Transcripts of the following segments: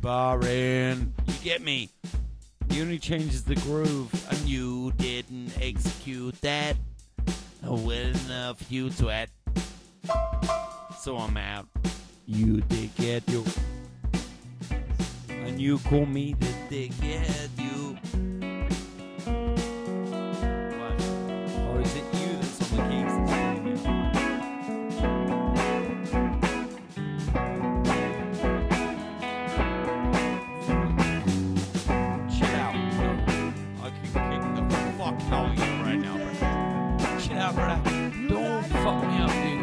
foreign. You get me? He only changes the groove, and you didn't execute that. Well enough, you twat. So I'm out. You dickhead, you. And you call me the dickhead, you. What? Or is it you that's on the keys that's calling me? Chill out, bro. I can kick the fuck out of you right now, bro. Chill out, brother. Don't fuck me up, dude.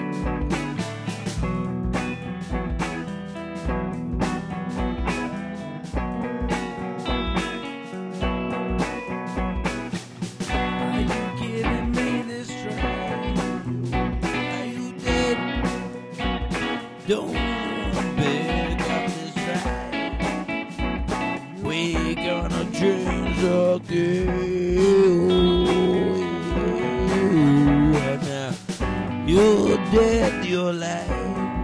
Are you giving me this try? Are you dead? Don't pick up this ride. We gonna change our game. Now you're dead, you're alive.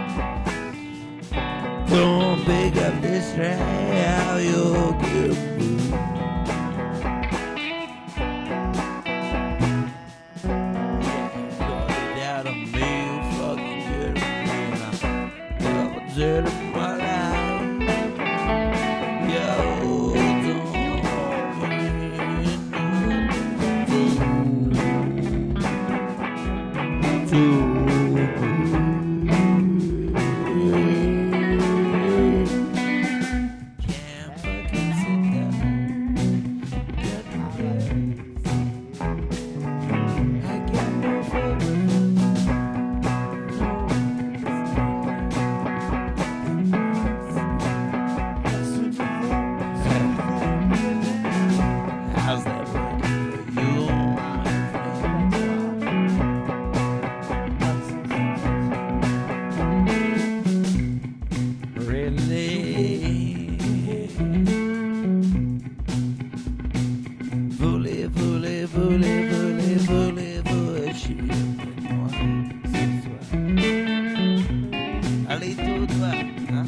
Don't pick up this ride. How you get me? Got it out of me, you fucking get me. I'm dead in my life. Yo, can't fucking sit down. Get the I got no How's that working for you, my friend? Really? Fully, fully, fully, fully, fully, bullshit. Allez, tout droit, hein?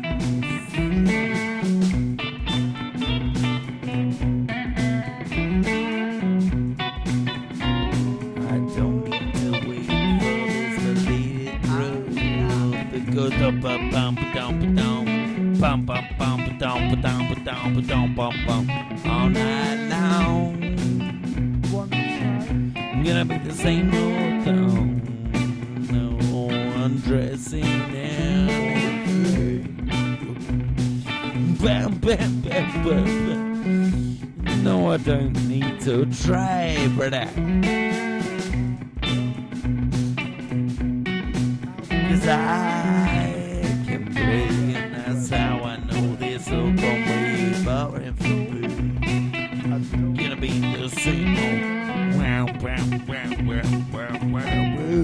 I don't need to wait for this belated groove. Because the bum bum bum bum bum bum bum bum bum bum bum bum all night long. I'm gonna be the same old town. No undressing and bam bam bam bam bam. No, I don't need to try, brother. Cause I can play, and that's how I know this will come way boring for me. Gonna be the same old wow, wow, wow, wow, wow, wow, wow.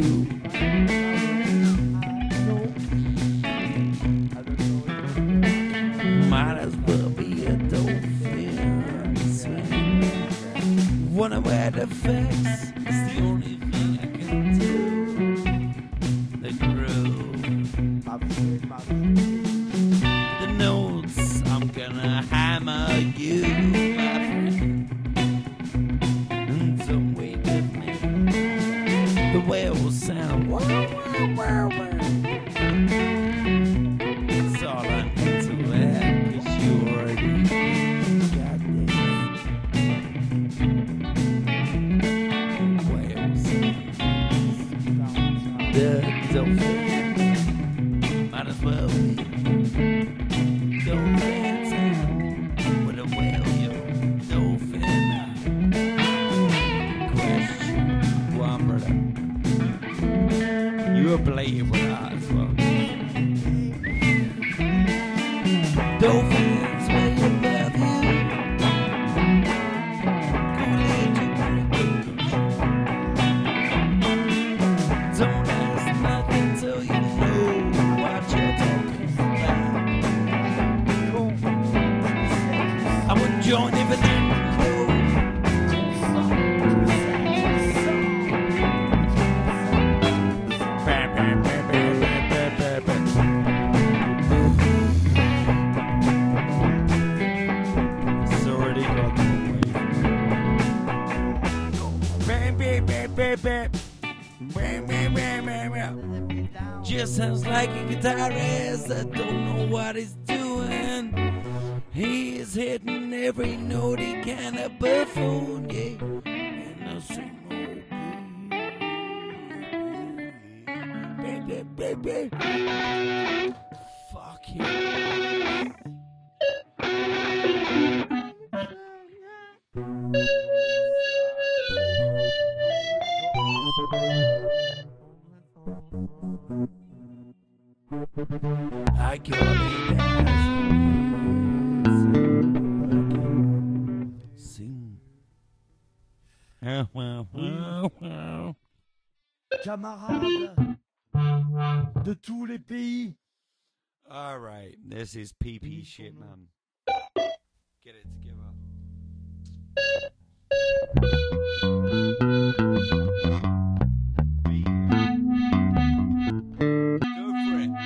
Might as well be a dolphin. Wanna wear the face? It's the only thing I can do. The groove, the notes. I'm gonna hammer you, my friend. And some way with me. The whale sound. Wow, wow, wow, wow. It's all I need to add, 'cause you already got this. Whale sound. The dolphin. Might as well be. Dolphin sound. With a whale, yo. Dolphin. Question. One, brother. You a player, brother, as well. Dolphins way above you. Don't ask nothing till you know what you're talking about. I would join if I didn't know. Just sounds like a guitarist that don't know what he's doing. He is hitting every note he can, a buffoon, yeah. And the same old baby. Fuck you. I got it as sing. Camarades de tous les pays. All right, this is PP shit, man. Get it together. Go for it.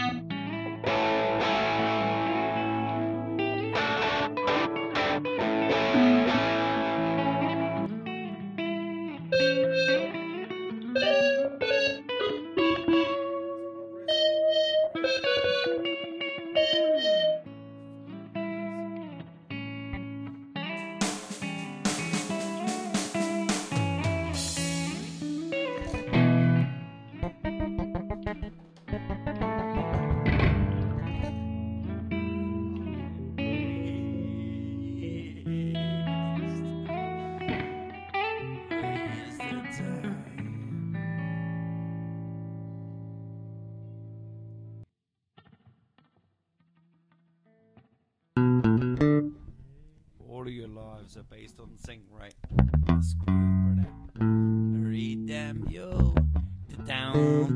All of your lives are based on sing, right? That's groove, brother. Read them, yo. Down.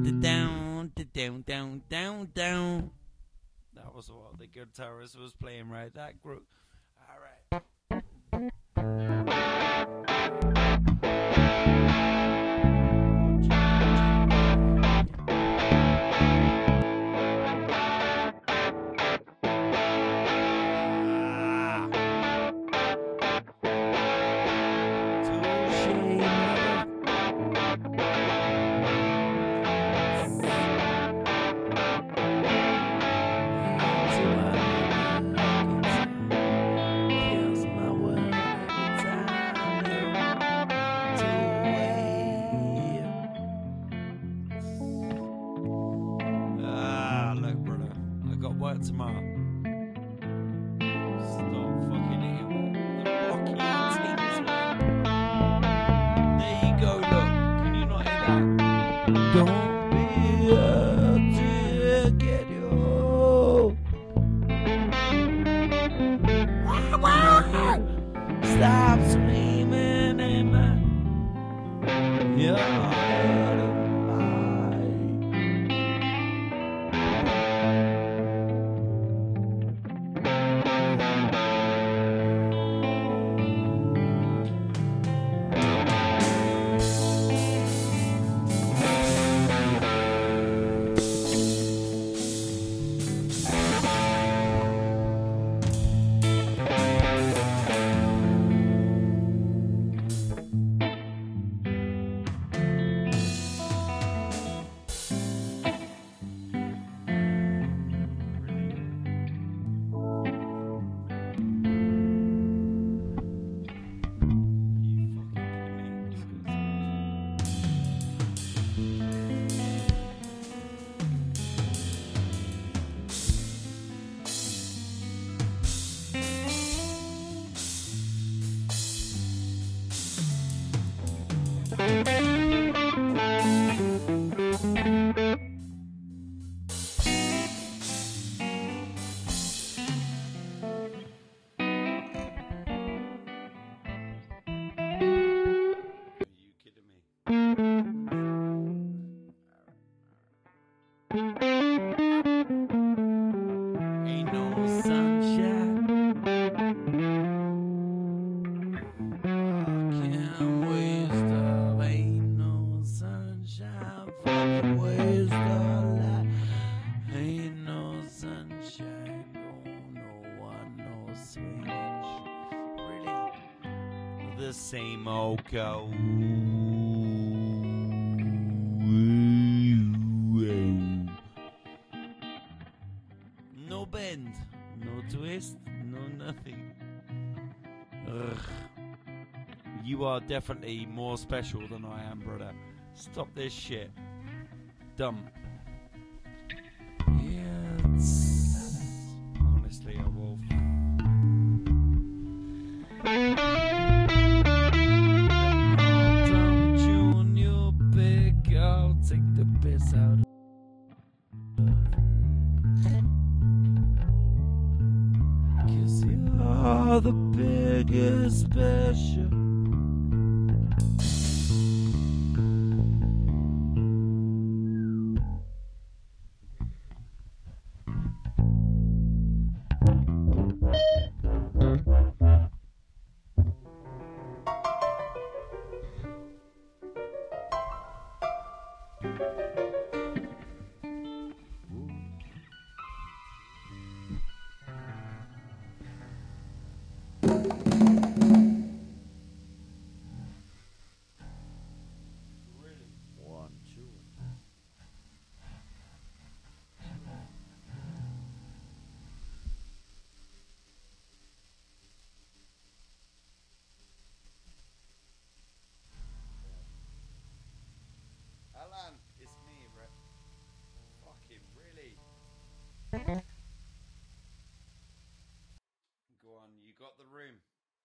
That was what the guitarist was playing, right? That group. All right. Tomorrow. Stop fucking hitting the rocky things, man. There you go, look. Can you not hear that? Don't be to get you. Stop screaming, amen. Yeah. Ain't no sunshine. I can't waste of ain't no sunshine. Fucking waste of life. Ain't no sunshine. No one, no switch. Really, the same old code. Ugh. You are definitely more special than I am, brother. Stop this shit. Dumb. Yeah, it's honestly a wolf. Don't you on your pick, I'll take the piss out of. Cause you are the biggest special. Alan, it's me, bro. Fucking really. Go on, you got the room.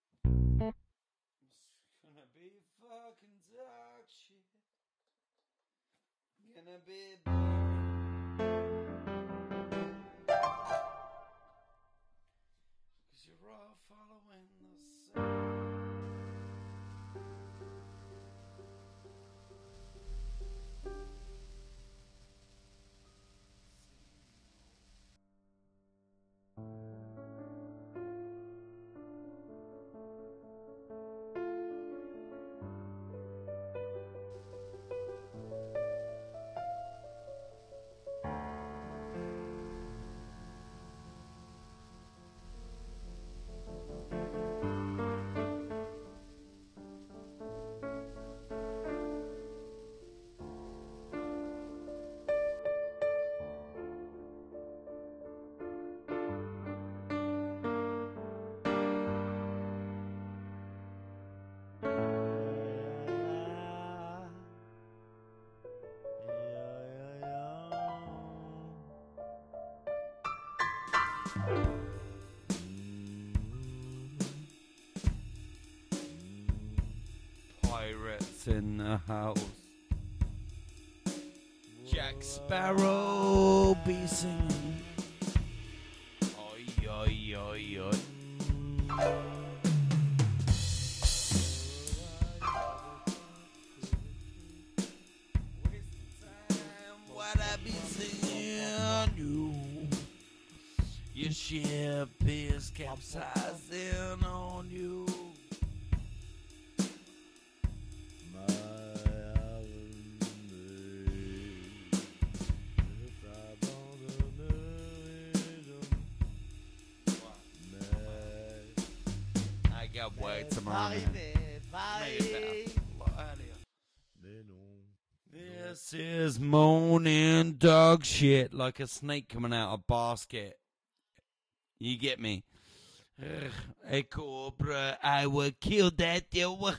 It's gonna be fucking dark shit. Gonna be cause you're all following the sun. Pirates in the house. Jack Sparrow be singing. Oi, oi, oi, oi. What I be singing you? Your ship is capsizing on you. I got way tomorrow. This is moaning dog shit like a snake coming out of a basket. You get me? Ugh, a cobra, I would kill that. Go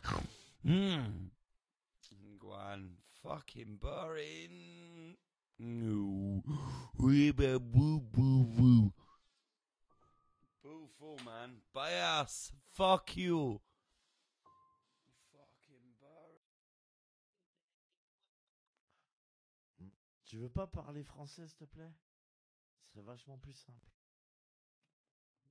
on, fucking boring. No. Woo, woo, woo. Boo full, man. By us. Fuck you. Fucking boring. Tu veux pas parler français, s'il te plaît? Ce serait vachement plus simple.